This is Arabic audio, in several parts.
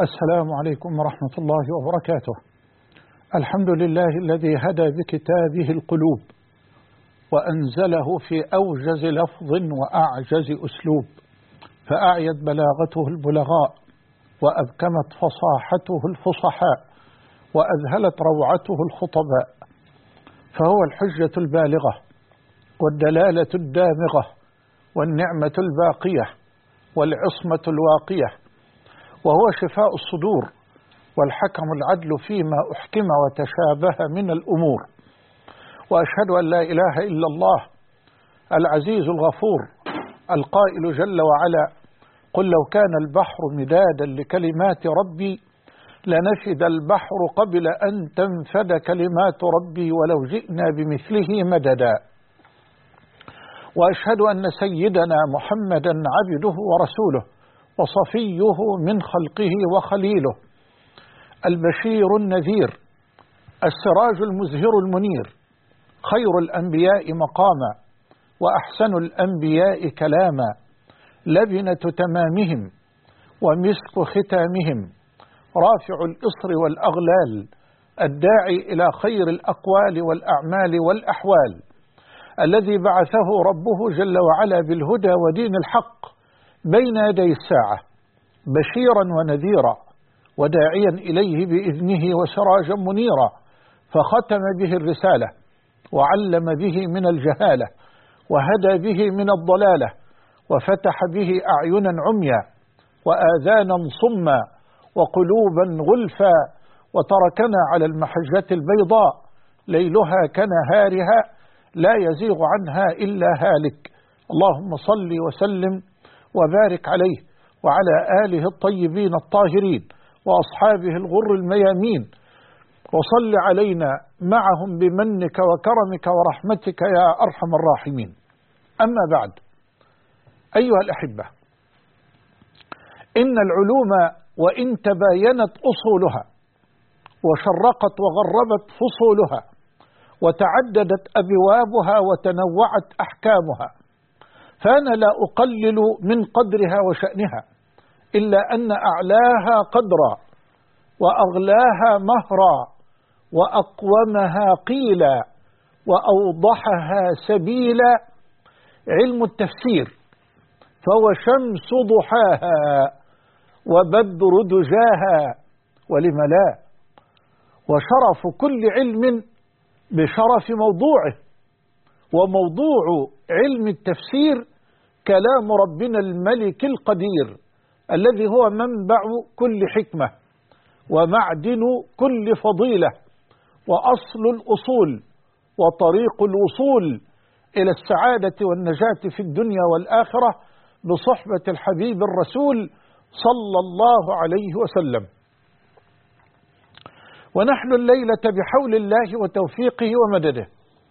السلام عليكم ورحمة الله وبركاته. الحمد لله الذي هدى بكتابه القلوب وأنزله في أوجز لفظ وأعجز أسلوب، فأعيت بلاغته البلغاء وأبكمت فصاحته الفصحاء وأذهلت روعته الخطباء، فهو الحجة البالغة والدلالة الدامغة والنعمة الباقية والعصمة الواقية، وهو شفاء الصدور والحكم العدل فيما أحكم وتشابه من الأمور. وأشهد أن لا إله إلا الله العزيز الغفور القائل جل وعلا: قل لو كان البحر مدادا لكلمات ربي لنفد البحر قبل أن تنفد كلمات ربي ولو جئنا بمثله مددا. وأشهد أن سيدنا محمدا عبده ورسوله وصفيه من خلقه وخليله، البشير النذير السراج المزهر المنير، خير الأنبياء مقاما وأحسن الأنبياء كلاما، لبنة تمامهم ومسك ختامهم، رافع الإصر والأغلال، الداعي إلى خير الأقوال والأعمال والأحوال، الذي بعثه ربه جل وعلا بالهدى ودين الحق بين يدي الساعة، بشيرا ونذيرا وداعيا إليه بإذنه وسراجا منيرا، فختم به الرسالة وعلم به من الجهالة وهدى به من الضلالة، وفتح به أعينا عميا وآذانا صما وقلوبا غلفا، وتركنا على المحجة البيضاء ليلها كنهارها لا يزيغ عنها إلا هالك. اللهم صل وسلم وبارك عليه وعلى آله الطيبين الطاهرين وأصحابه الغر الميامين، وصل علينا معهم بمنك وكرمك ورحمتك يا أرحم الراحمين. أما بعد، أيها الأحبة، إن العلوم وإن تباينت أصولها وشرقت وغربت فصولها وتعددت أبوابها وتنوعت أحكامها، فأنا لا أقلل من قدرها وشأنها، إلا أن أعلاها قدرا وأغلاها مهرا وأقومها قيلا وأوضحها سبيلا علم التفسير، فهو شمس ضحاها وبدر دجاها، ولم لا، وشرف كل علم بشرف موضوعه، وموضوع علم التفسير كلام ربنا الملك القدير الذي هو منبع كل حكمة ومعدن كل فضيلة وأصل الأصول وطريق الوصول إلى السعادة والنجاة في الدنيا والآخرة بصحبة الحبيب الرسول صلى الله عليه وسلم. ونحن الليلة بحول الله وتوفيقه ومدده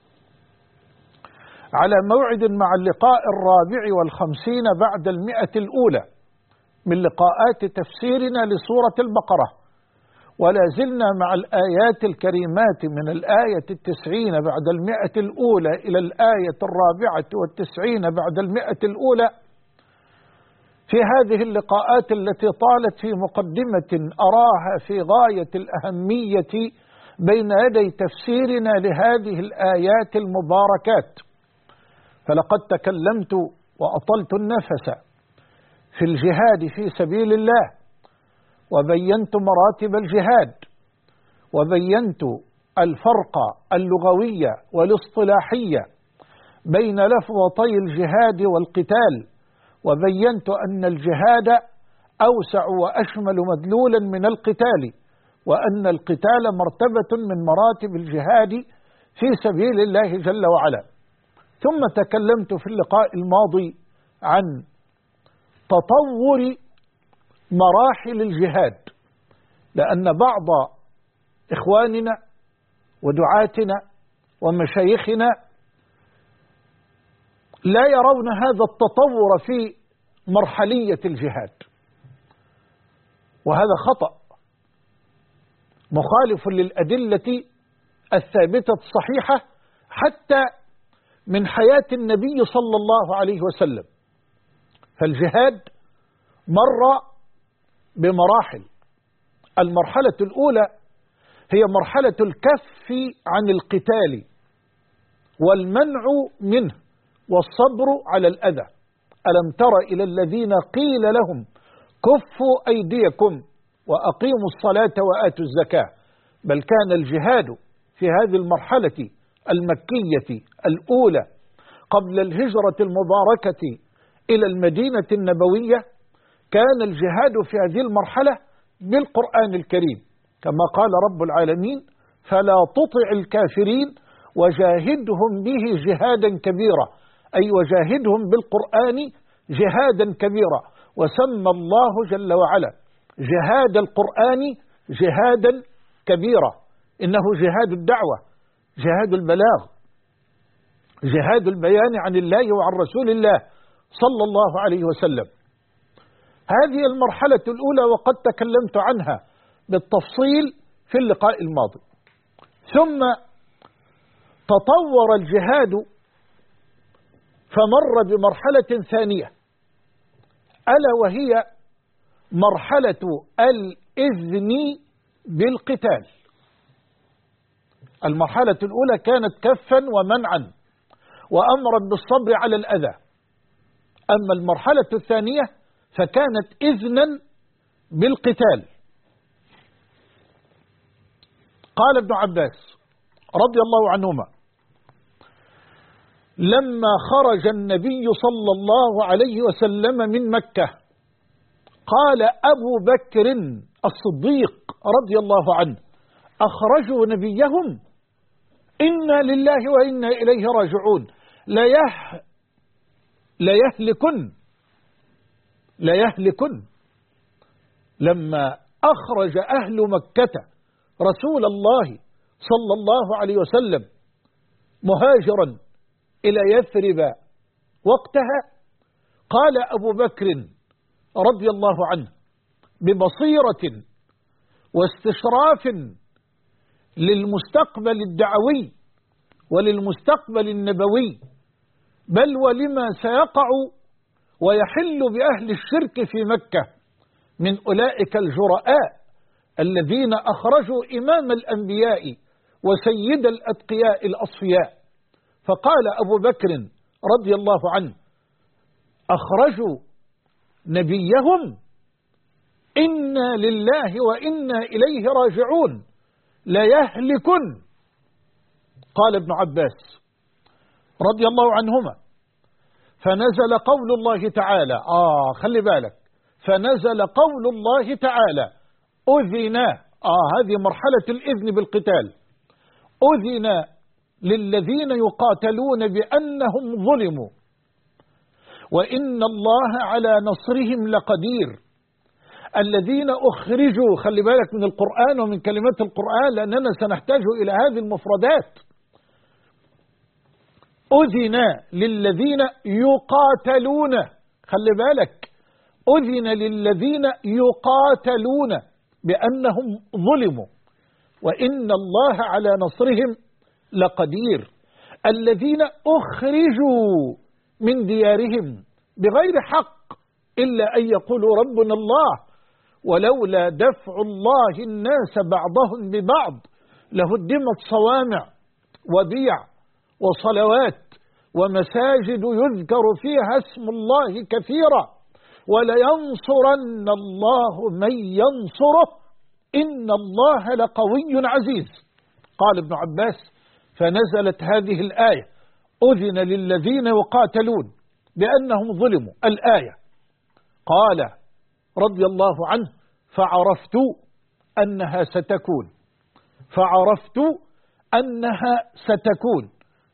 على موعد مع اللقاء 54 بعد 100 الأولى من لقاءات تفسيرنا لسورة البقرة، ولا زلنا مع الآيات الكريمات من الآية 90 بعد 100 الأولى إلى الآية 94 بعد 100 الأولى في هذه اللقاءات التي طالت في مقدمة أراها في غاية الأهمية بين يدي تفسيرنا لهذه الآيات المباركات. فلقد تكلمت وأطلت النفس في الجهاد في سبيل الله، وبينت مراتب الجهاد، وبينت الفرق اللغوي والاصطلاحي بين لفظتي الجهاد والقتال، وبينت أن الجهاد أوسع وأشمل مدلولا من القتال، وأن القتال مرتبة من مراتب الجهاد في سبيل الله جل وعلا. ثم تكلمت في اللقاء الماضي عن تطور مراحل الجهاد، لأن بعض إخواننا ودعاتنا ومشايخنا لا يرون هذا التطور في مرحلية الجهاد، وهذا خطأ مخالف للأدلة الثابتة الصحيحة حتى من حياة النبي صلى الله عليه وسلم. فالجهاد مر بمراحل، المرحلة الأولى هي مرحلة الكف عن القتال والمنع منه والصبر على الأذى. ألم تر إلى الذين قيل لهم كفوا أيديكم وأقيموا الصلاة وآتوا الزكاة؟ بل كان الجهاد في هذه المرحلة المكية الأولى قبل الهجرة المباركة إلى المدينة النبوية، كان الجهاد في هذه المرحلة بالقرآن الكريم، كما قال رب العالمين: فلا تطع الكافرين وجاهدهم به جهادا كبيرا، أي وجاهدهم بالقرآن جهادا كبيرا. وسمى الله جل وعلا جهاد القرآن جهادا كبيرا، إنه جهاد الدعوة، جهاد البلاغ، جهاد البيان عن الله وعن رسول الله صلى الله عليه وسلم. هذه المرحلة الأولى وقد تكلمت عنها بالتفصيل في اللقاء الماضي. ثم تطور الجهاد فمر بمرحلة ثانية، ألا وهي مرحلة الإذن بالقتال. المرحلة الأولى كانت كفا ومنعا وأمرا بالصبر على الأذى، أما المرحلة الثانية فكانت إذنا بالقتال. قال ابن عباس رضي الله عنهما: لما خرج النبي صلى الله عليه وسلم من مكة قال أبو بكر الصديق رضي الله عنه: أخرجوا نبيهم، إنا لله وإنا إليه راجعون، ليهلكن. لما أخرج أهل مكة رسول الله صلى الله عليه وسلم مهاجرا إلى يثرب وقتها، قال أبو بكر رضي الله عنه ببصيرة واستشراف للمستقبل الدعوي وللمستقبل النبوي، بل ولما سيقع ويحل بأهل الشرك في مكة من أولئك الجرآء الذين أخرجوا إمام الأنبياء وسيد الأتقياء الأصفياء. فقال أبو بكر رضي الله عنه: أخرجوا نبيهم، إنا لله وإنا إليه راجعون، ليهلكن. قال ابن عباس رضي الله عنهما: فنزل قول الله تعالى، خلي بالك، فنزل قول الله تعالى: أذن، هذه مرحلة الإذن بالقتال، أذن للذين يقاتلون بأنهم ظلموا وإن الله على نصرهم لقدير. الذين أخرجوا، خلي بالك من القرآن ومن كلمات القرآن لأننا سنحتاج إلى هذه المفردات. أذن للذين يقاتلون، خلي بالك، أذن للذين يقاتلون بأنهم ظلموا وإن الله على نصرهم لقدير. الذين أخرجوا من ديارهم بغير حق إلا أن يقولوا ربنا الله، ولولا دفع الله الناس بعضهم ببعض لهدمت صوامع وبيع وصلوات ومساجد يذكر فيها اسم الله كثيرا ولينصرن الله من ينصره إن الله لقوي عزيز. قال ابن عباس: فنزلت هذه الآية: أذن للذين يقاتلون بأنهم ظلموا، الآية. قال رضي الله عنه: فعرفت أنها ستكون، فعرفت أنها ستكون.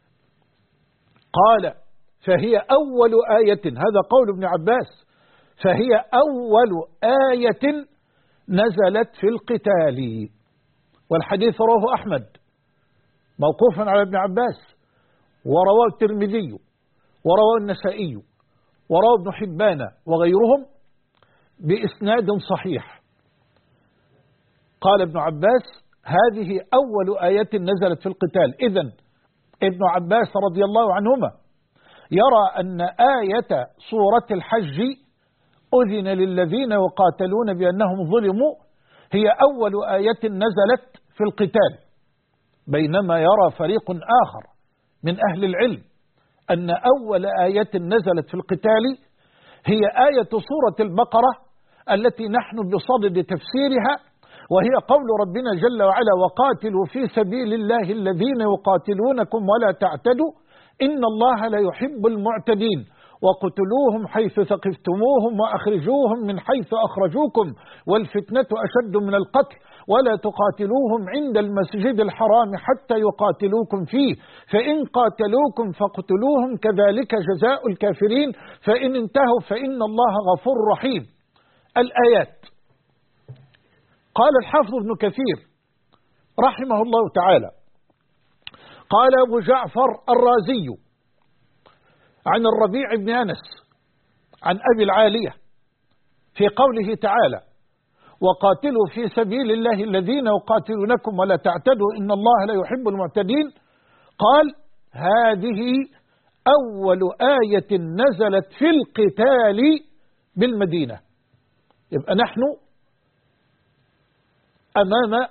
قال: فهي أول آية، هذا قول ابن عباس، فهي أول آية نزلت في القتال. والحديث رواه أحمد موقوفا على ابن عباس، ورواه الترمذي ورواه النسائي ورواه ابن حبان وغيرهم بإسناد صحيح. قال ابن عباس: هذه أول آية نزلت في القتال. إذن ابن عباس رضي الله عنهما يرى أن آية سورة الحج: أذن للذين يقاتلون بأنهم ظلموا، هي أول آية نزلت في القتال، بينما يرى فريق آخر من أهل العلم أن أول آية نزلت في القتال هي آية سورة البقرة التي نحن بصدد تفسيرها، وهي قول ربنا جل وعلا: وقاتلوا في سبيل الله الذين يقاتلونكم ولا تعتدوا إن الله لا يحب المعتدين وقتلوهم حيث ثقفتموهم وأخرجوهم من حيث أخرجوكم والفتنة أشد من القتل ولا تقاتلوهم عند المسجد الحرام حتى يقاتلوكم فيه فإن قاتلوكم فاقتلوهم كذلك جزاء الكافرين فإن انتهوا فإن الله غفور رحيم. الآيات. قال الحافظ ابن كثير رحمه الله تعالى: قال أبو جعفر الرازي عن الربيع بن أنس عن أبي العالية في قوله تعالى: وقاتلوا في سبيل الله الذين يقاتلونكم ولا تعتدوا إن الله لا يحب المعتدين، قال: هذه أول آية نزلت في القتال بالمدينة. يبقى نحن أمام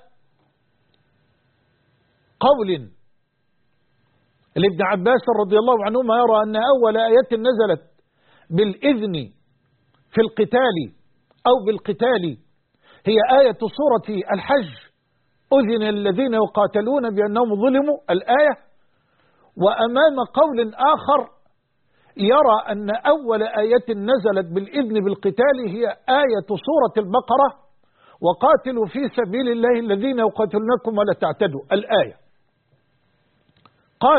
قول لابن عباس رضي الله عنهما يرى أن أول آية نزلت بالإذن في القتال أو بالقتال هي آية سورة الحج: أذن الذين يقاتلون بأنهم ظلموا الآية. وأمام قول آخر يرى أن أول آية نزلت بالإذن بالقتال هي آية سورة البقرة: وقاتلوا في سبيل الله الذين يقاتلونكم ولا تعتدوا الآية. قال: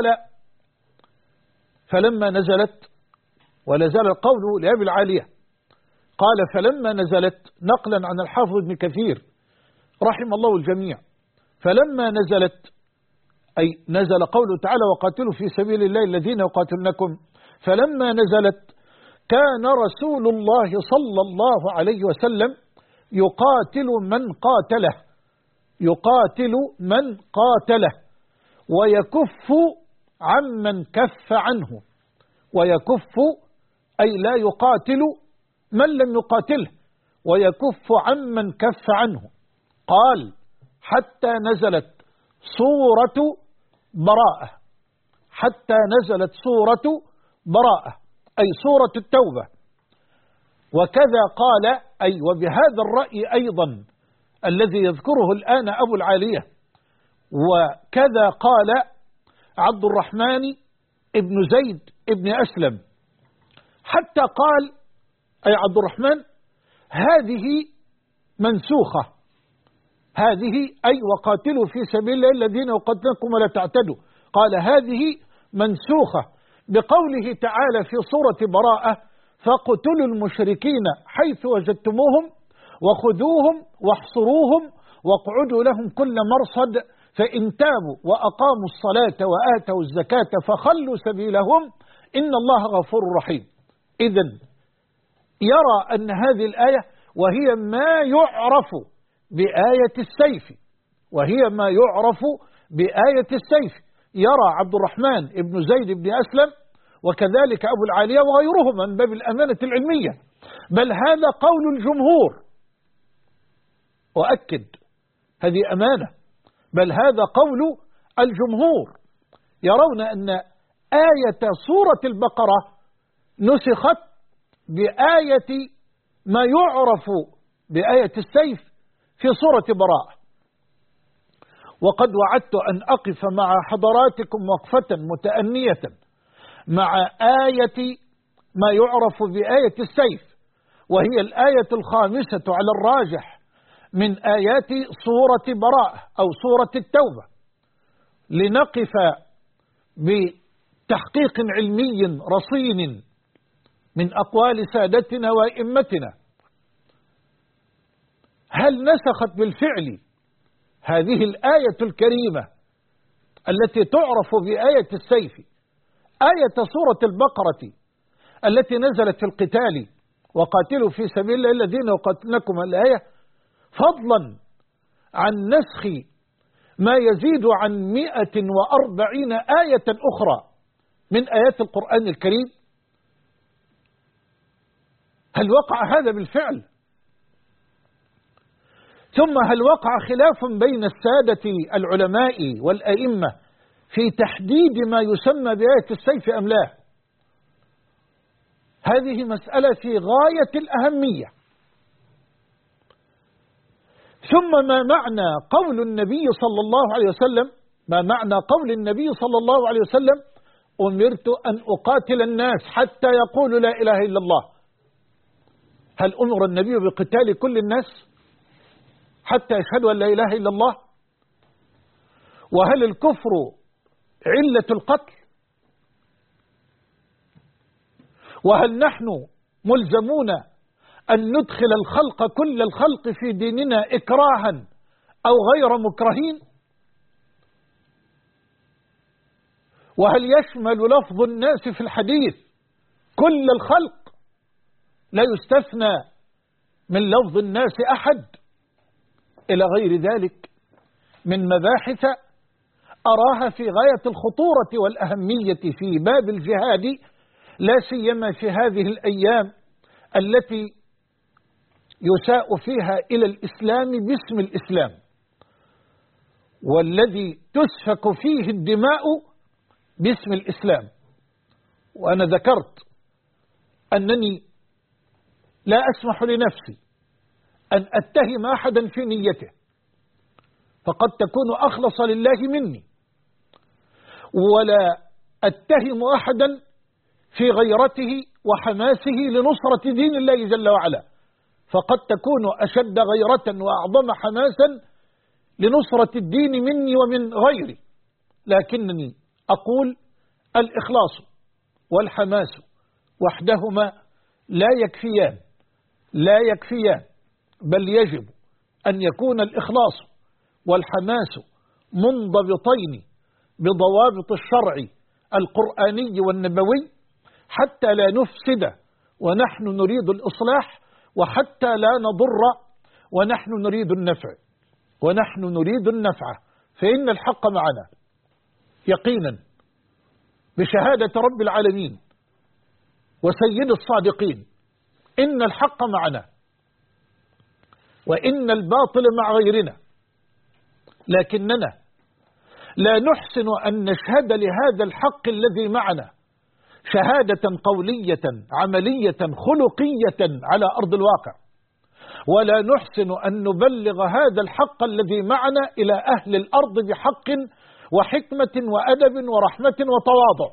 فلما نزلت، ولا زال القول لأبي العالية، قال: فلما نزلت، نقلا عن الحافظ ابن كثير رحم الله الجميع، فلما نزلت أي نزل قوله تعالى: وقاتلوا في سبيل الله الذين يقاتلونكم، فلما نزلت كان رسول الله صلى الله عليه وسلم يقاتل من قاتله ويكف عمن كف عنه، ويكف أي لا يقاتل من لم يقاتله، ويكف عمن كف عنه. قال: حتى نزلت سورة براءة، حتى نزلت سورة براءة أي سورة التوبة. وكذا قال أي وبهذا الرأي أيضا الذي يذكره الآن أبو العالية، وكذا قال عبد الرحمن ابن زيد ابن أسلم، حتى قال أي عبد الرحمن: هذه منسوخة، هذه أي وقاتلوا في سبيل الله الذين يقاتلونكم ولا تعتدوا، قال: هذه منسوخة بقوله تعالى في سورة براءة: فاقتلوا المشركين حيث وجدتموهم وخذوهم واحصروهم واقعدوا لهم كل مرصد فإن تابوا وأقاموا الصلاة وآتوا الزكاة فخلوا سبيلهم إن الله غفور رحيم. إذن يرى أن هذه الآية وهي ما يعرف بآية السيف، وهي ما يعرف بآية السيف، يرى عبد الرحمن ابن زيد بن أسلم وكذلك أبو العالية وغيرهم من باب الأمانة العلمية، بل هذا قول الجمهور، وأكد هذه أمانة، بل هذا قول الجمهور، يرون أن آية سورة البقرة نسخت بآية ما يعرف بآية السيف في سورة براءة. وقد وعدت أن أقف مع حضراتكم وقفة متأنية مع آية ما يعرف بآية السيف، وهي الآية الخامسة على الراجح من آيات سورة براءة أو سورة التوبة، لنقف بتحقيق علمي رصين من أقوال سادتنا وأئمتنا. هل نسخت بالفعل هذه الآية الكريمة التي تعرف بآية السيف آية سورة البقرة التي نزلت في القتال: وقاتلوا في سبيل الله الذين يقاتلونكم الآية، فضلا عن نسخ ما يزيد عن 140 آية أخرى من آيات القرآن الكريم؟ هل وقع هذا بالفعل؟ ثم هل وقع خلاف بين السادة العلماء والأئمة في تحديد ما يسمى بآية السيف أم لا؟ هذه مسألة في غاية الأهمية. ثم ما معنى قول النبي صلى الله عليه وسلم، ما معنى قول النبي صلى الله عليه وسلم: أمرت أن أقاتل الناس حتى يقولوا لا إله إلا الله؟ هل أمر النبي بقتال كل الناس حتى يشهدوا أن لا إله إلا الله؟ وهل الكفر علة القتل؟ وهل نحن ملزمون أن ندخل الخلق كل الخلق في ديننا إكراها أو غير مكرهين؟ وهل يشمل لفظ الناس في الحديث كل الخلق لا يستثنى من لفظ الناس أحد؟ إلى غير ذلك من مباحث أراها في غاية الخطورة والأهمية في باب الجهاد، لا سيما في هذه الأيام التي يساء فيها إلى الإسلام باسم الإسلام، والذي تسفك فيه الدماء باسم الإسلام. وأنا ذكرت أنني لا أسمح لنفسي أن أتهم أحدا في نيته، فقد تكون أخلص لله مني، ولا أتهم أحدا في غيرته وحماسه لنصرة دين الله جل وعلا، فقد تكون أشد غيرة وأعظم حماسا لنصرة الدين مني ومن غيري. لكنني أقول الإخلاص والحماس وحدهما لا يكفيان، لا يكفيان، بل يجب أن يكون الإخلاص والحماس منضبطين بضوابط الشرع القرآني والنبوي، حتى لا نفسد ونحن نريد الإصلاح، وحتى لا نضر ونحن نريد النفع. ونحن نريد النفع، فإن الحق معنا يقينا بشهادة رب العالمين وسيد الصادقين، إن الحق معنا وإن الباطل مع غيرنا. لكننا لا نحسن أن نشهد لهذا الحق الذي معنا شهادة قولية عملية خلقية على أرض الواقع، ولا نحسن أن نبلغ هذا الحق الذي معنا إلى أهل الأرض بحق وحكمة وأدب ورحمة وتواضع.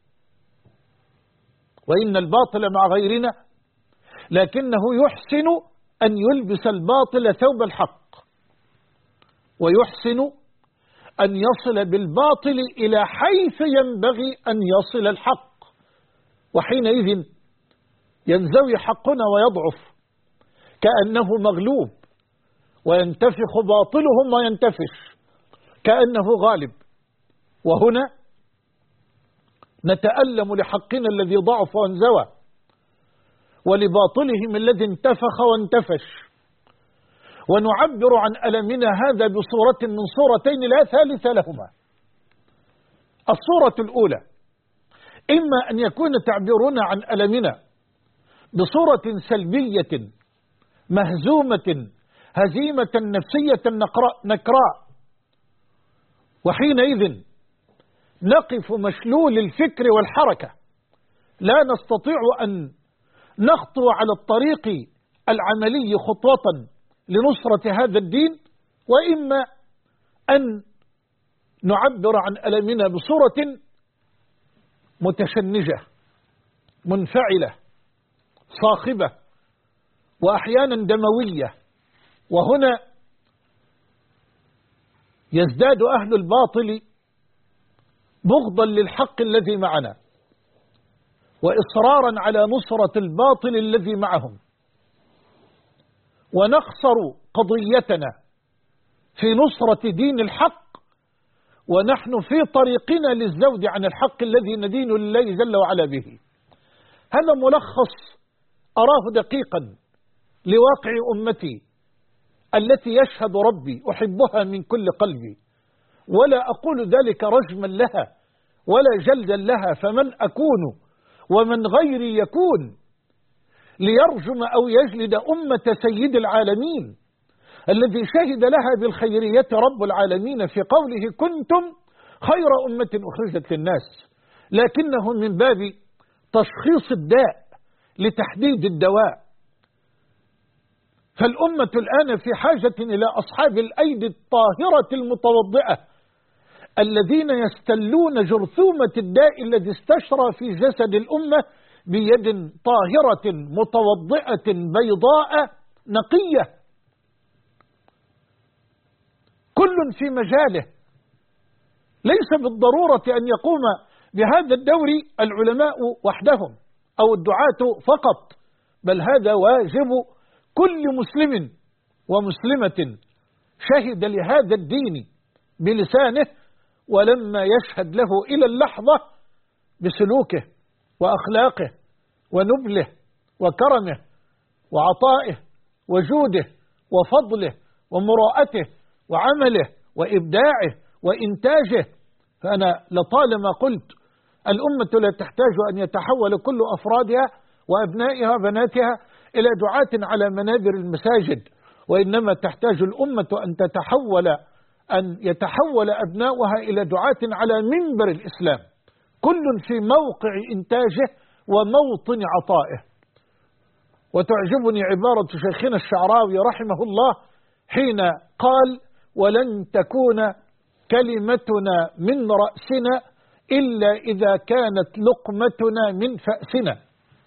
وإن الباطل مع غيرنا، لكنه يحسن أن يلبس الباطل ثوب الحق، ويحسن أن يصل بالباطل إلى حيث ينبغي أن يصل الحق، وحينئذ ينزوي حقنا ويضعف كأنه مغلوب، وينتفخ باطلهم وينتفش كأنه غالب. وهنا نتألم لحقنا الذي ضعف وانزوى، ولباطلهم الذي انتفخ وانتفش، ونعبر عن ألمنا هذا بصورة من صورتين لا ثالث لهما. الصورة الأولى إما أن يكون تعبيرنا عن ألمنا بصورة سلبية مهزومة هزيمة نفسية نكراء، وحينئذ نقف مشلول الفكر والحركة، لا نستطيع أن نخطو على الطريق العملي خطوة لنصرة هذا الدين. وإما أن نعبر عن ألمنا بصورة متشنجة منفعلة صاخبة وأحيانا دموية، وهنا يزداد أهل الباطل بغضا للحق الذي معنا وإصرارا على نصرة الباطل الذي معهم، ونخسر قضيتنا في نصرة دين الحق ونحن في طريقنا للزود عن الحق الذي ندين لله جل وعلا به. هذا ملخص أراه دقيقا لواقع أمتي التي يشهد ربي أحبها من كل قلبي، ولا أقول ذلك رجما لها ولا جلدا لها، فمن أكون ومن غيري يكون ليرجم أو يجلد أمة سيد العالمين الذي شهد لها بالخيرية رب العالمين في قوله كنتم خير أمة أخرجت للناس، لكنه من باب تشخيص الداء لتحديد الدواء. فالأمة الآن في حاجة إلى أصحاب الأيدي الطاهرة المتوضئة الذين يستلون جرثومة الداء الذي استشرى في جسد الأمة بيد طاهرة متوضئة بيضاء نقية، كل في مجاله. ليس بالضرورة أن يقوم بهذا الدور العلماء وحدهم أو الدعاة فقط، بل هذا واجب كل مسلم ومسلمة شهد لهذا الدين بلسانه ولما يشهد له إلى اللحظة بسلوكه وأخلاقه ونبله وكرمه وعطائه وجوده وفضله ومراءته وعمله وإبداعه وإنتاجه. فأنا لطالما قلت الأمة لا تحتاج أن يتحول كل أفرادها وأبنائها وبناتها إلى دعاة على منابر المساجد، وإنما تحتاج الأمة أن يتحول أبناؤها إلى دعاة على منبر الإسلام، كل في موقع إنتاجه وموطن عطائه. وتعجبني عبارة شيخنا الشعراوي رحمه الله حين قال ولن تكون كلمتنا من رأسنا إلا إذا كانت لقمتنا من فأسنا.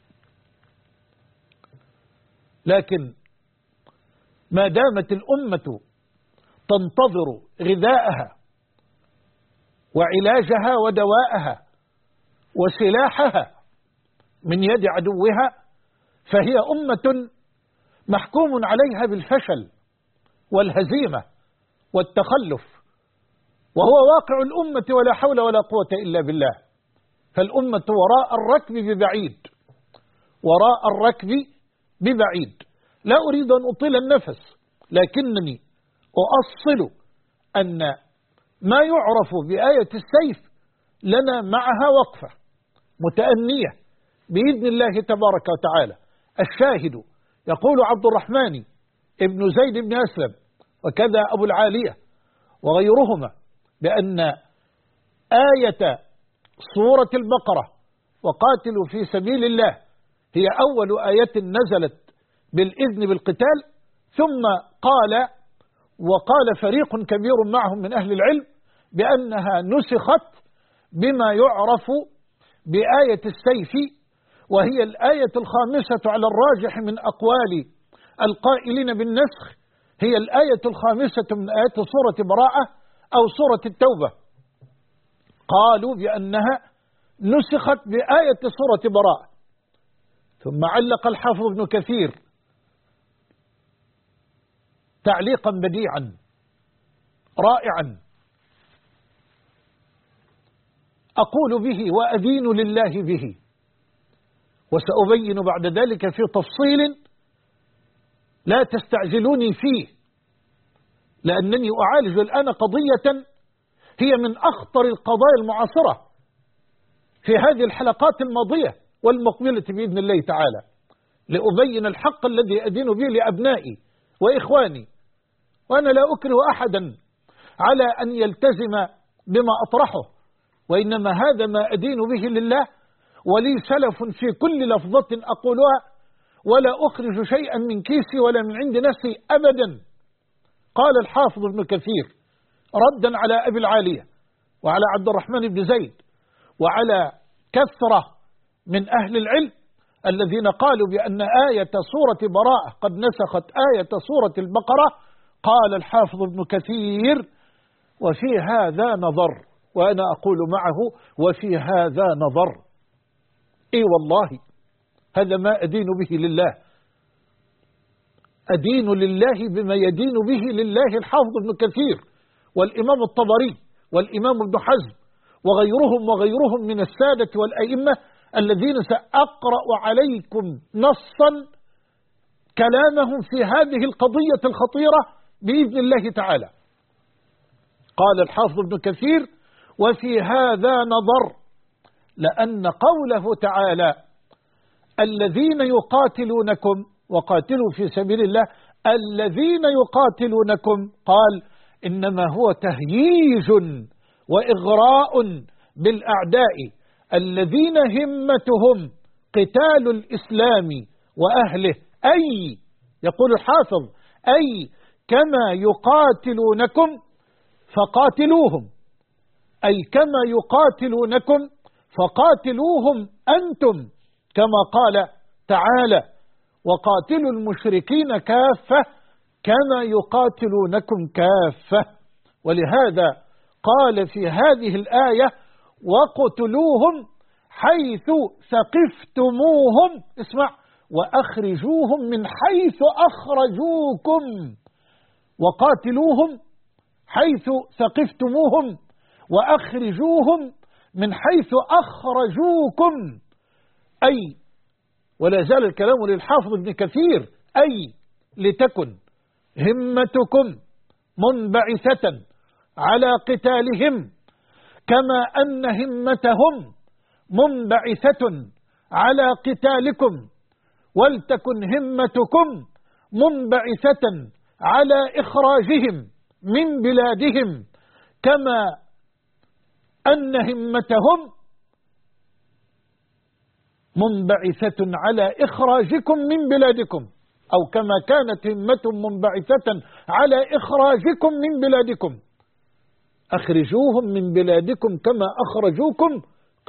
لكن ما دامت الأمة تنتظر غذاءها وعلاجها ودواءها وسلاحها من يد عدوها فهي أمة محكوم عليها بالفشل والهزيمة والتخلف، وهو واقع الأمة ولا حول ولا قوة إلا بالله. فالأمة وراء الركب ببعيد، وراء الركب ببعيد. لا أريد أن أطيل النفس، لكنني أؤصل أن ما يعرف بآية السيف لنا معها وقفة متأنية بإذن الله تبارك وتعالى. الشاهد يقول عبد الرحمن ابن زيد بن أسلم وكذا أبو العالية وغيرهما بأن آية سورة البقرة وقاتلوا في سبيل الله هي أول آية نزلت بالإذن بالقتال، ثم وقال فريق كبير معهم من أهل العلم بأنها نسخت بما يعرف بآية السيف، وهي الآية الخامسة على الراجح من أقوال القائلين بالنسخ، هي الآية الخامسة من آيات سورة براءة أو سورة التوبة. قالوا بأنها نسخت بآية سورة براءة. ثم علق الحافظ ابن كثير تعليقا بديعا رائعا أقول به وأدين لله به، وسأبين بعد ذلك في تفصيل لا تستعجلوني فيه، لأنني أعالج الآن قضية هي من أخطر القضايا المعاصرة في هذه الحلقات الماضية والمقبلة بإذن الله تعالى، لأبين الحق الذي أدين به لأبنائي وإخواني. وأنا لا أكره أحدا على أن يلتزم بما أطرحه، وإنما هذا ما أدين به لله، ولي سلف في كل لفظة أقولها، ولا أخرج شيئا من كيسي ولا من عند نفسي أبدا. قال الحافظ ابن كثير ردا على أبي العالية وعلى عبد الرحمن بن زيد وعلى كثرة من أهل العلم الذين قالوا بأن آية سورة براءة قد نسخت آية سورة البقرة. قال الحافظ ابن كثير وفي هذا نظر، وأنا أقول معه وفي هذا نظر. إي والله هذا ما أدين به لله، أدين لله بما يدين به لله الحافظ ابن كثير والإمام الطبري والإمام ابن حزم وغيرهم من السادة والأئمة الذين سأقرأ عليكم نصا كلامهم في هذه القضية الخطيرة بإذن الله تعالى. قال الحافظ ابن كثير وفي هذا نظر، لأن قوله تعالى الذين يقاتلونكم وقاتلوا في سبيل الله الذين يقاتلونكم قال إنما هو تهييج وإغراء بالأعداء الذين همتهم قتال الإسلام وأهله، أي يقول الحافظ أي كما يقاتلونكم فقاتلوهم، أي كما يقاتلونكم فقاتلوهم أنتم، كما قال تعالى وقاتلوا المشركين كافة كما يقاتلونكم كافة. ولهذا قال في هذه الآية وقتلوهم حيث ثقفتموهم، اسمع، وأخرجوهم من حيث أخرجوكم، وقاتلوهم حيث ثقفتموهم وأخرجوهم من حيث أخرجوكم، أي ولا زال الكلام للحافظ ابن كثير أي لتكن همتكم منبعثة على قتالهم كما أن همتهم منبعثة على قتالكم، ولتكن همتكم منبعثة على إخراجهم من بلادهم كما أن همتهم منبعثة على إخراجكم من بلادكم، أو كما كانت همتهم منبعثة على إخراجكم من بلادكم. أخرجوهم من بلادكم كما أخرجوكم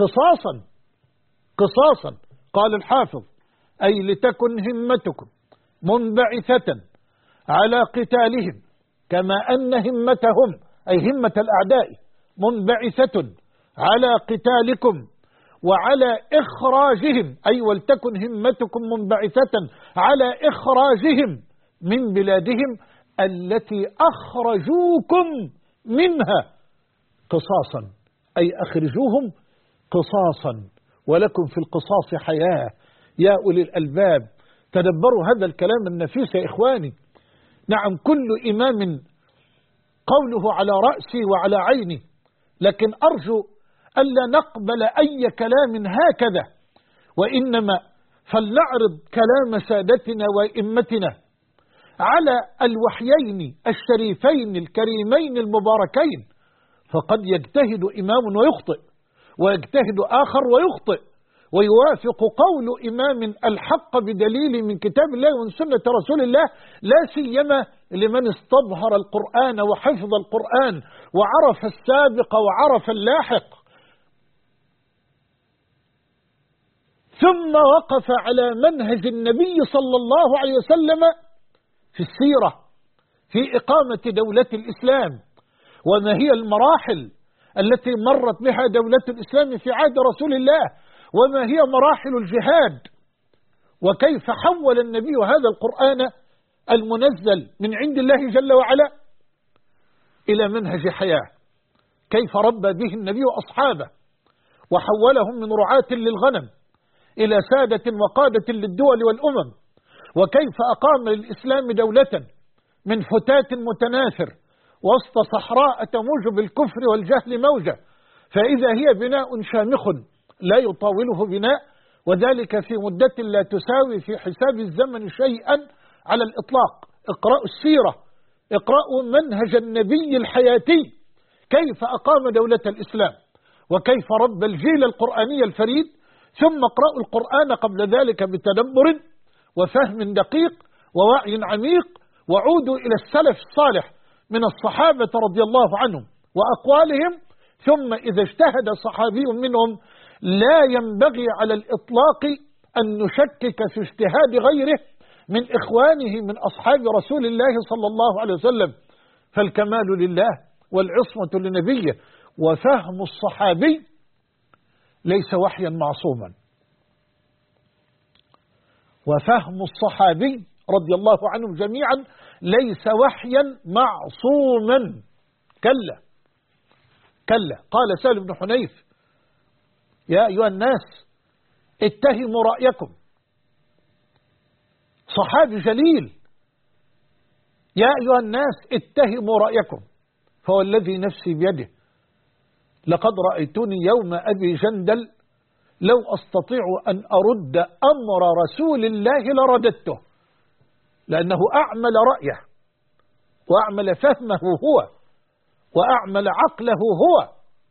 قصاصا قال الحافظ أي لتكن همتكم منبعثة على قتالهم كما أن همتهم أي همة الأعداء منبعثة على قتالكم وعلى إخراجهم، أي ولتكن همتكم منبعثة على إخراجهم من بلادهم التي أخرجوكم منها قصاصا، أي أخرجوهم قصاصا ولكم في القصاص حياة يا أولي الألباب. تدبروا هذا الكلام النفيس يا إخواني. نعم كل إمام قوله على رأسي وعلى عيني، لكن أرجو ألا نقبل أي كلام هكذا، وإنما فلنعرض كلام سادتنا وإمتنا على الوحيين الشريفين الكريمين المباركين، فقد يجتهد إمام ويخطئ، ويجتهد آخر ويخطئ، ويوافق قول إمام الحق بدليل من كتاب الله ومن سنة رسول الله، لا سيما لمن استظهر القرآن وحفظ القرآن وعرف السابق وعرف اللاحق، ثم وقف على منهج النبي صلى الله عليه وسلم في السيرة في إقامة دولة الإسلام، وما هي المراحل التي مرت بها دولة الإسلام في عهد رسول الله، وما هي مراحل الجهاد، وكيف حول النبي هذا القرآن المنزل من عند الله جل وعلا إلى منهج حياة، كيف ربى به النبي أصحابه وحولهم من رعاة للغنم إلى سادة وقادة للدول والأمم، وكيف أقام للإسلام دولة من فتات متناثر وسط صحراء تموج بالكفر والجهل موجة، فإذا هي بناء شامخ لا يطاوله بناء، وذلك في مدة لا تساوي في حساب الزمن شيئا على الإطلاق. اقرأوا السيرة، اقرأوا منهج النبي الحياتي كيف أقام دولة الإسلام وكيف رب الجيل القرآني الفريد، ثم اقرأوا القرآن قبل ذلك بتدبر وفهم دقيق ووعي عميق، وعودوا إلى السلف الصالح من الصحابة رضي الله عنهم وأقوالهم، ثم إذا اجتهد صحابي منهم لا ينبغي على الإطلاق أن نشكك في اجتهاد غيره من إخوانه من أصحاب رسول الله صلى الله عليه وسلم، فالكمال لله والعصمة لنبيه، وفهم الصحابي ليس وحيا معصوما، وفهم الصحابي رضي الله عنهم جميعا ليس وحيا معصوما، كلا كلا. قال سهل بن حنيف يا أيها الناس اتهموا رأيكم، صحابي جليل، يا أيها الناس اتهموا رأيكم، فوالذي نفسي بيده لقد رأيتني يوم أبي جندل لو أستطيع أن أرد أمر رسول الله لرددته. لأنه أعمل رأيه وأعمل فهمه هو وأعمل عقله هو،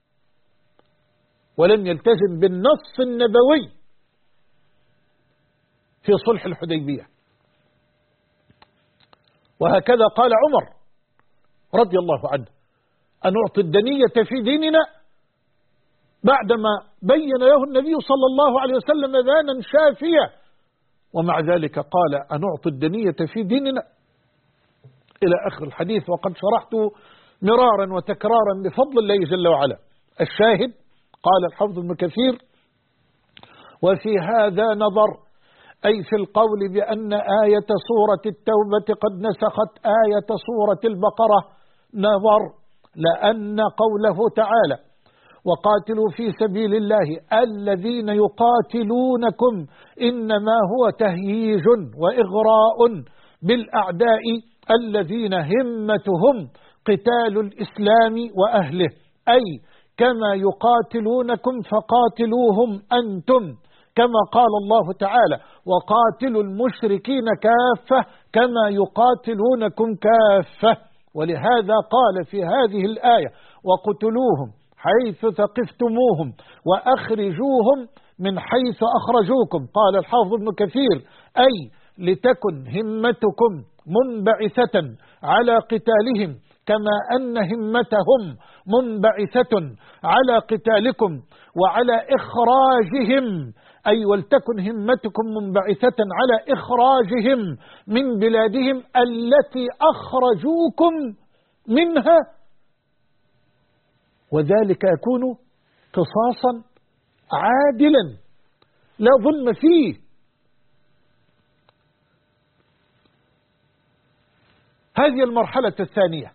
ولم يلتزم بالنص النبوي في صلح الحديبية. وهكذا قال عمر رضي الله عنه: أن أعطي الدنية في ديننا، بعدما بين له النبي صلى الله عليه وسلم بيانا شافيا، ومع ذلك قال: أن أعطي الدنية في ديننا، إلى آخر الحديث. وقد شرحته مرارا وتكرارا بفضل الله جل وعلا. الشاهد قال الحافظ ابن كثير: وفي هذا نظر، أي في القول بأن آية سورة التوبة قد نسخت آية سورة البقرة، نظر، لأن قوله تعالى: وقاتلوا في سبيل الله الذين يقاتلونكم إنما هو تهييج وإغراء بالأعداء الذين همتهم قتال الإسلام وأهله، أي كما يقاتلونكم فقاتلوهم أنتم، كما قال الله تعالى: وقاتلوا المشركين كافة كما يقاتلونكم كافة. ولهذا قال في هذه الآية: وقتلوهم حيث ثقفتموهم وأخرجوهم من حيث أخرجوكم. قال الحافظ ابن كثير: أي لتكن همتكم منبعثة على قتالهم كما أن همتهم منبعثة على قتالكم وعلى إخراجهم، أي ولتكن همتكم منبعثة على إخراجهم من بلادهم التي أخرجوكم منها، وذلك يكون قصاصا عادلا لا ظلم فيه. هذه المرحلة الثانية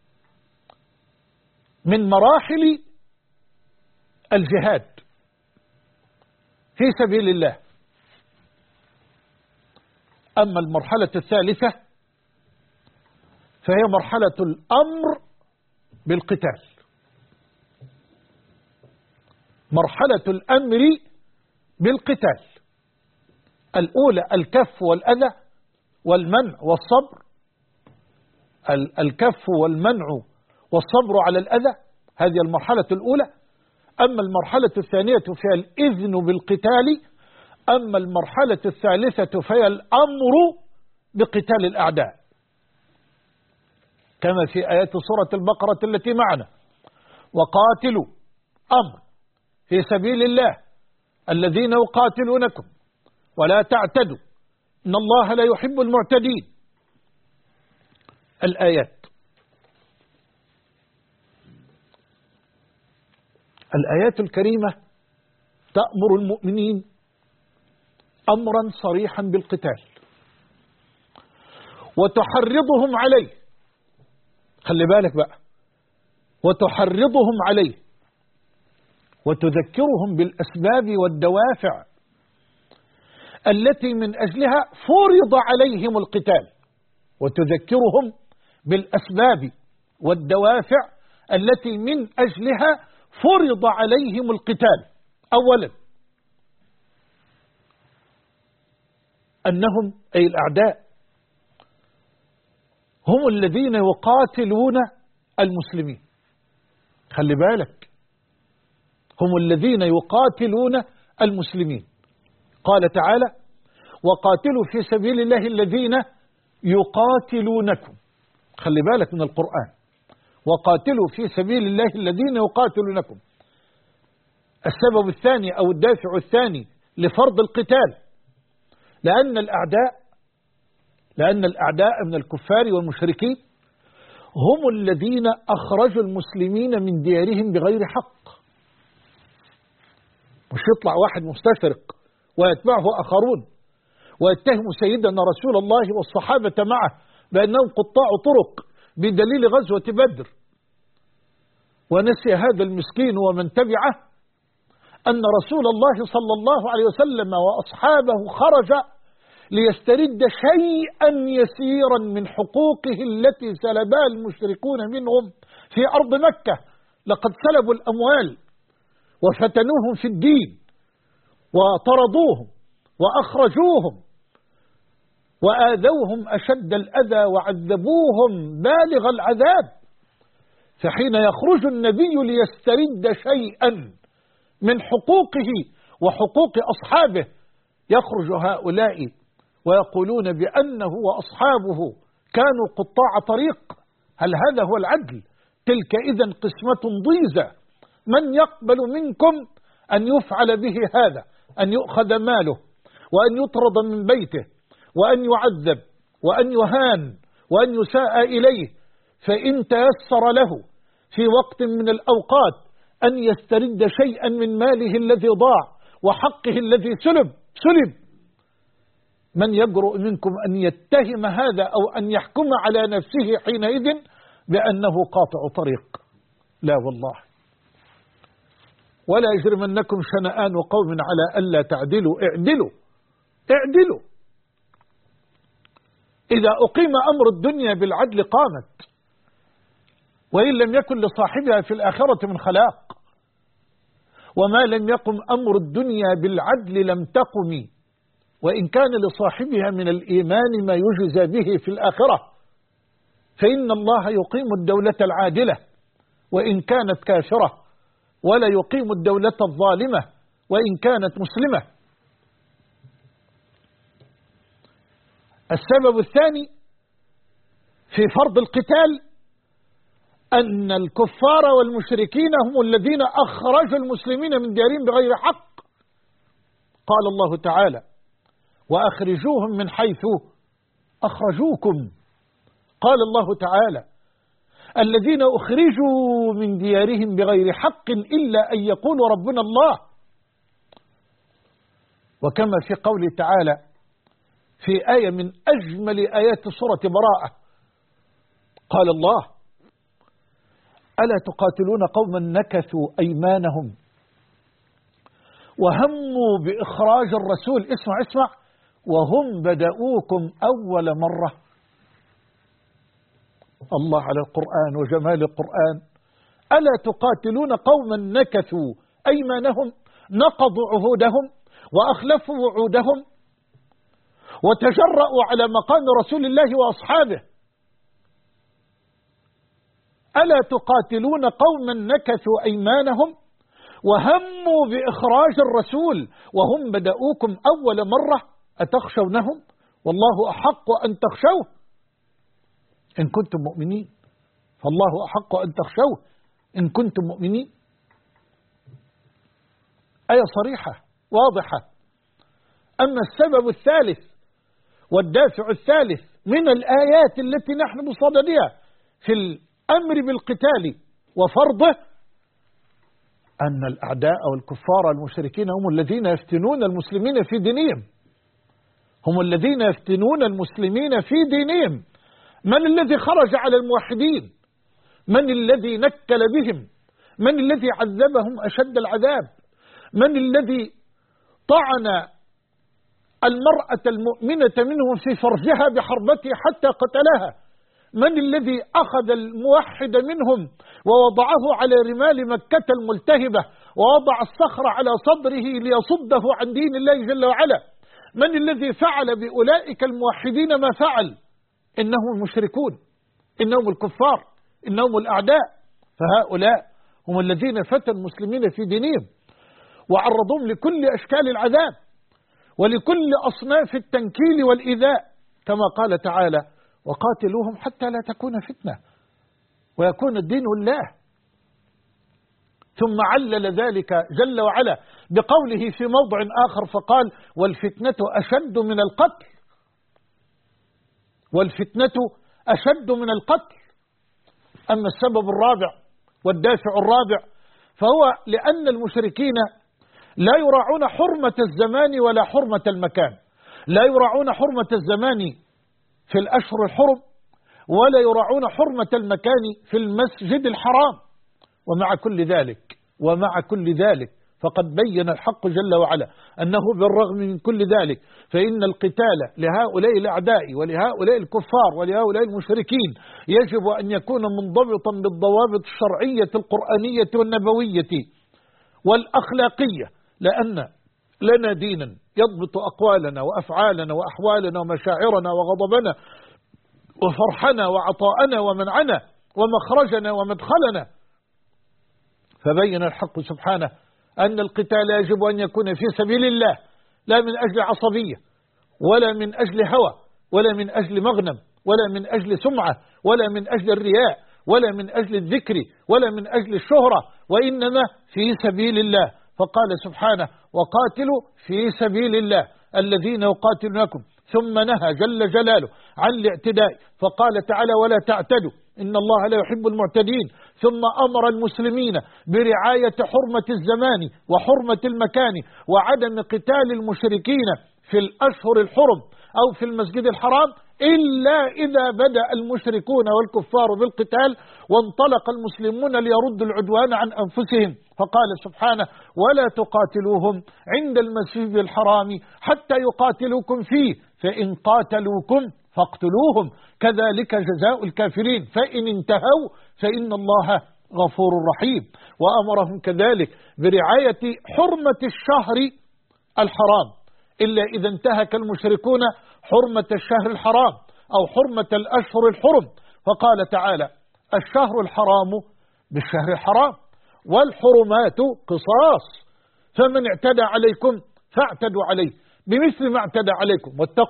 من مراحل الجهاد في سبيل الله. أما المرحلة الثالثة فهي مرحلة الأمر بالقتال، مرحلة الأمر بالقتال. الأولى الكف والأذى والمنع والصبر، الكف والمنع والصبر على الأذى، هذه المرحلة الأولى. أما المرحلة الثانية فهي الإذن بالقتال. أما المرحلة الثالثة فهي الأمر بقتال الأعداء، كما في آيات سورة البقرة التي معنا: وقاتلوا، أمر في سبيل الله الذين يقاتلونكم ولا تعتدوا إن الله لا يحب المعتدين. الآيات الكريمة تأمر المؤمنين أمرا صريحا بالقتال وتحرضهم عليه، خلي بالك بقى، وتحرضهم عليه وتذكرهم بالأسباب والدوافع التي من أجلها فرض عليهم القتال، وتذكرهم بالأسباب والدوافع التي من أجلها فرض عليهم القتال. أولا أنهم أي الأعداء هم الذين يقاتلون المسلمين، خلي بالك، هم الذين يقاتلون المسلمين. قال تعالى: وقاتلوا في سبيل الله الذين يقاتلونكم، خلي بالك من القرآن، وقاتلوا في سبيل الله الذين يقاتلونكم. السبب الثاني أو الدافع الثاني لفرض القتال لأن الأعداء من الكفار والمشركين هم الذين أخرجوا المسلمين من ديارهم بغير حق. مش يطلع واحد مستشرق ويتبعه آخرون ويتهم سيدنا رسول الله والصحابة معه بأنهم قطاع طرق بدليل غزوة بدر، ونسي هذا المسكين ومن تبعه أن رسول الله صلى الله عليه وسلم وأصحابه خرج ليسترد شيئا يسيرا من حقوقه التي سلبها المشركون منهم في أرض مكة. لقد سلبوا الأموال وفتنوهم في الدين وطردوهم وأخرجوهم وآذوهم أشد الأذى وعذبوهم بالغ العذاب. فحين يخرج النبي ليسترد شيئا من حقوقه وحقوق أصحابه، يخرج هؤلاء ويقولون بأنه وأصحابه كانوا قطاع طريق. هل هذا هو العدل؟ تلك إذن قسمة ضيزة. من يقبل منكم أن يفعل به هذا، أن يؤخذ ماله وأن يطرد من بيته وأن يعذب وأن يهان وأن يساء إليه، فإن تيسر له في وقت من الأوقات أن يسترد شيئا من ماله الذي ضاع وحقه الذي سلب، من يجرؤ منكم أن يتهم هذا أو أن يحكم على نفسه حينئذ بأنه قاطع طريق؟ لا والله. ولا يجرمنكم شنآن قوم على ألا تعدلوا، اعدلوا. إذا أقيم أمر الدنيا بالعدل قامت، وإن لم يكن لصاحبها في الآخرة من خلاق. وما لم يقم أمر الدنيا بالعدل لم تقم، وإن كان لصاحبها من الإيمان ما يجزى به في الآخرة، فإن الله يقيم الدولة العادلة وإن كانت كافرة، ولا يقيم الدولة الظالمة وإن كانت مسلمة. السبب الثاني في فرض القتال أن الكفار والمشركين هم الذين أخرجوا المسلمين من ديارهم بغير حق. قال الله تعالى: وأخرجوهم من حيث أخرجوكم. قال الله تعالى: الذين أخرجوا من ديارهم بغير حق إلا أن يقولوا ربنا الله. وكما في قوله تعالى في آية من أجمل آيات سورة براءة، قال الله: ألا تقاتلون قوما نكثوا أيمانهم وهموا بإخراج الرسول، اسمع، وهم بدأوكم أول مرة. الله على القرآن وجمال القرآن. ألا تقاتلون قوما نكثوا أيمانهم، نقضوا عهودهم وأخلفوا وعودهم وتجرؤوا على مقام رسول الله وأصحابه. ألا تقاتلون قوما نكثوا أيمانهم وهموا بإخراج الرسول وهم بدأوكم أول مرة، أتخشونهم والله أحق أن تخشوه إن كنتم مؤمنين. فالله أحق أن تخشوه إن كنتم مؤمنين. آية صريحة واضحة. أما السبب الثالث والدافع الثالث من الآيات التي نحن بصددها في الأمر بالقتال وفرضه، أن الأعداء والكفار المشركين هم الذين يفتنون المسلمين في دينهم، هم الذين يفتنون المسلمين في دينهم. من الذي خرج على الموحدين؟ من الذي نكل بهم؟ من الذي عذبهم أشد العذاب؟ من الذي طعن المرأة المؤمنة منهم في فرجها بحربته حتى قتلها؟ من الذي أخذ الموحد منهم ووضعه على رمال مكة الملتهبة ووضع الصخر على صدره ليصده عن دين الله جل وعلا؟ من الذي فعل بأولئك الموحدين ما فعل؟ إنهم المشركون، إنهم الكفار، إنهم الأعداء. فهؤلاء هم الذين فتنوا المسلمين في دينهم وعرضوهم لكل أشكال العذاب ولكل أصناف التنكيل والإيذاء، كما قال تعالى: وقاتلوهم حتى لا تكون فتنة ويكون الدين لله. ثم علل ذلك جل وعلا بقوله في موضع آخر فقال: والفتنة أشد من القتل، والفتنة أشد من القتل. أما السبب الرابع والدافع الرابع فهو لأن المشركين لا يراعون حرمة الزمان ولا حرمة المكان، لا يراعون حرمة الزمان في الأشهر الحرم ولا يراعون حرمة المكان في المسجد الحرام. ومع كل ذلك فقد بين الحق جل وعلا أنه بالرغم من كل ذلك فإن القتال لهؤلاء الأعداء ولهؤلاء الكفار ولهؤلاء المشركين يجب أن يكون منضبطا بالضوابط الشرعية القرآنية والنبوية والأخلاقية، لأن لنا دينا يضبط أقوالنا وأفعالنا وأحوالنا ومشاعرنا وغضبنا وفرحنا وعطاءنا ومنعنا ومخرجنا ومدخلنا. فبين الحق سبحانه أن القتال يجب أن يكون في سبيل الله، لا من أجل عصبية ولا من أجل هوى ولا من أجل مغنم ولا من أجل سمعة ولا من أجل الرياء ولا من أجل الذكر ولا من أجل الشهرة، وإنما في سبيل الله. فقال سبحانه: وقاتلوا في سبيل الله الذين يقاتلونكم. ثم نهى جل جلاله عن الاعتداء فقال تعالى: ولا تعتدوا إن الله لا يحب المعتدين. ثم أمر المسلمين برعاية حرمة الزمان وحرمة المكان وعدم قتال المشركين في الأشهر الحرم أو في المسجد الحرام إلا إذا بدأ المشركون والكفار بالقتال وانطلق المسلمون ليردوا العدوان عن أنفسهم. فقال سبحانه: ولا تقاتلوهم عند المسجد الحرام حتى يقاتلوكم فيه فإن قاتلوكم فاقتلوهم كذلك جزاء الكافرين فإن انتهوا فإن الله غفور رحيم. وأمرهم كذلك برعاية حرمة الشهر الحرام إلا إذا انتهك المشركون حرمة الشهر الحرام أو حرمة الأشهر الحرم. فقال تعالى: الشهر الحرام بالشهر الحرام والحرمات قصاص فمن اعتدى عليكم فاعتدوا عليه بمثل ما اعتدى عليكم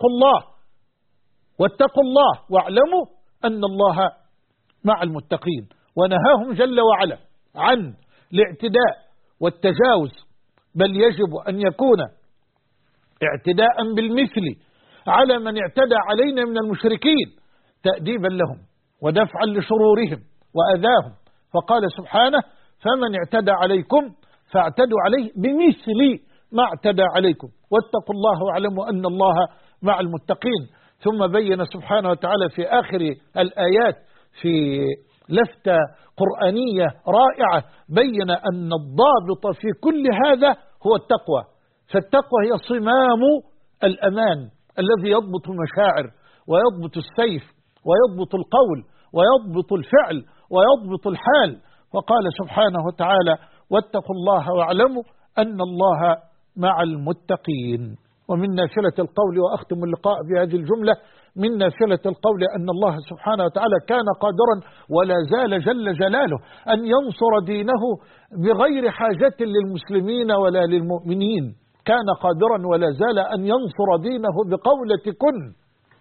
واتقوا الله واعلموا أن الله مع المتقين. ونهاهم جل وعلا عن الاعتداء والتجاوز، بل يجب أن يكون اعتداء بالمثل على من اعتدى علينا من المشركين تأديبا لهم ودفعا لشرورهم وأذاهم. فقال سبحانه: فمن اعتدى عليكم فاعتدوا عليه بمثل ما اعتدى عليكم واتقوا الله واعلموا أن الله مع المتقين. ثم بين سبحانه وتعالى في آخر الآيات في لفتة قرآنية رائعة بين أن الضابط في كل هذا هو التقوى. فالتقوى هي صمام الأمان الذي يضبط المشاعر ويضبط السيف ويضبط القول ويضبط الفعل ويضبط الحال. وقال سبحانه وتعالى: واتقوا الله واعلموا أن الله مع المتقين. ومن نافلة القول، وأختم اللقاء بهذه الجملة، من نافلة القول أن الله سبحانه وتعالى كان قادرا ولا زال جل جلاله أن ينصر دينه بغير حاجة للمسلمين ولا للمؤمنين. كان قادرا ولا زال أن ينصر دينه بقولة كن،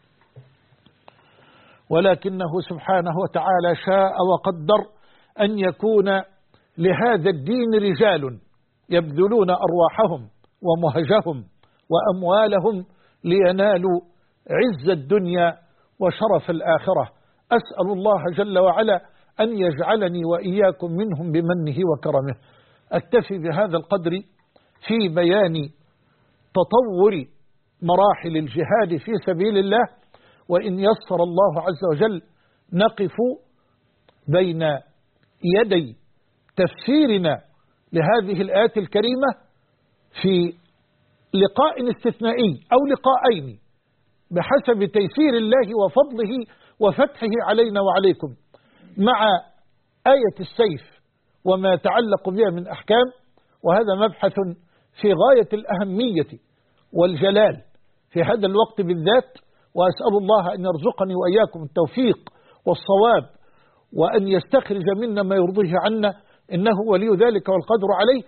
ولكنه سبحانه وتعالى شاء وقدر أن يكون لهذا الدين رجال يبذلون أرواحهم ومهجهم وأموالهم لينالوا عز الدنيا وشرف الآخرة. أسأل الله جل وعلا أن يجعلني وإياكم منهم بمنه وكرمه. أكتفي بهذا القدر في بيان تطور مراحل الجهاد في سبيل الله، وإن يسر الله عز وجل نقف بين يدي تفسيرنا لهذه الآيات الكريمة في لقاء استثنائي أو لقاءين بحسب تيسير الله وفضله وفتحه علينا وعليكم، مع آية السيف وما يتعلق بها من أحكام. وهذا مبحث في غاية الأهمية والجلال في هذا الوقت بالذات، وأسأل الله أن يرزقني وإياكم التوفيق والصواب وأن يستخرج منا ما يرضيه عنا، إنه ولي ذلك والقدر عليه.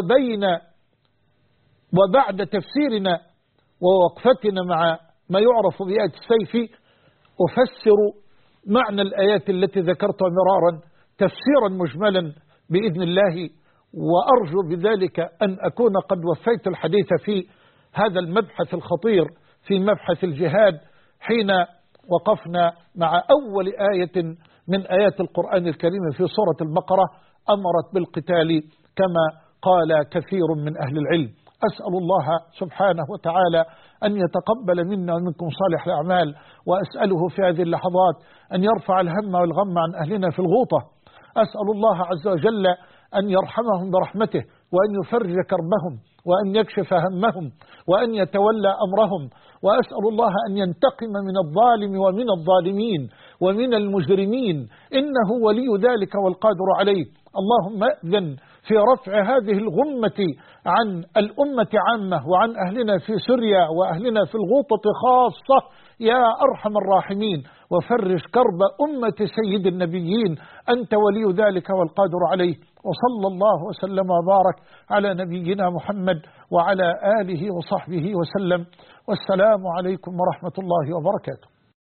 وبعد تفسيرنا ووقفتنا مع ما يعرف بآية السيف أفسر معنى الآيات التي ذكرتها مرارا تفسيرا مجملا بإذن الله، وأرجو بذلك أن أكون قد وفيت الحديث في هذا المبحث الخطير في مبحث الجهاد، حين وقفنا مع أول آية من آيات القرآن الكريم في سورة البقرة أمرت بالقتال كما قال كثير من أهل العلم. أسأل الله سبحانه وتعالى أن يتقبل منا ومنكم صالح الأعمال، وأسأله في هذه اللحظات أن يرفع الهم والغم عن أهلنا في الغوطة. أسأل الله عز وجل أن يرحمهم برحمته وأن يفرج كربهم وأن يكشف همهم وأن يتولى أمرهم. وأسأل الله أن ينتقم من الظالم ومن الظالمين ومن المجرمين، إنه ولي ذلك والقادر عليه. اللهم أذن في رفع هذه الغمة عن الأمة عامة وعن أهلنا في سوريا وأهلنا في الغوطة خاصة يا أرحم الراحمين، وفرج كرب أمة سيد النبيين، أنت ولي ذلك والقادر عليه. وصلى الله وسلم وبارك على نبينا محمد وعلى آله وصحبه وسلم، والسلام عليكم ورحمة الله وبركاته.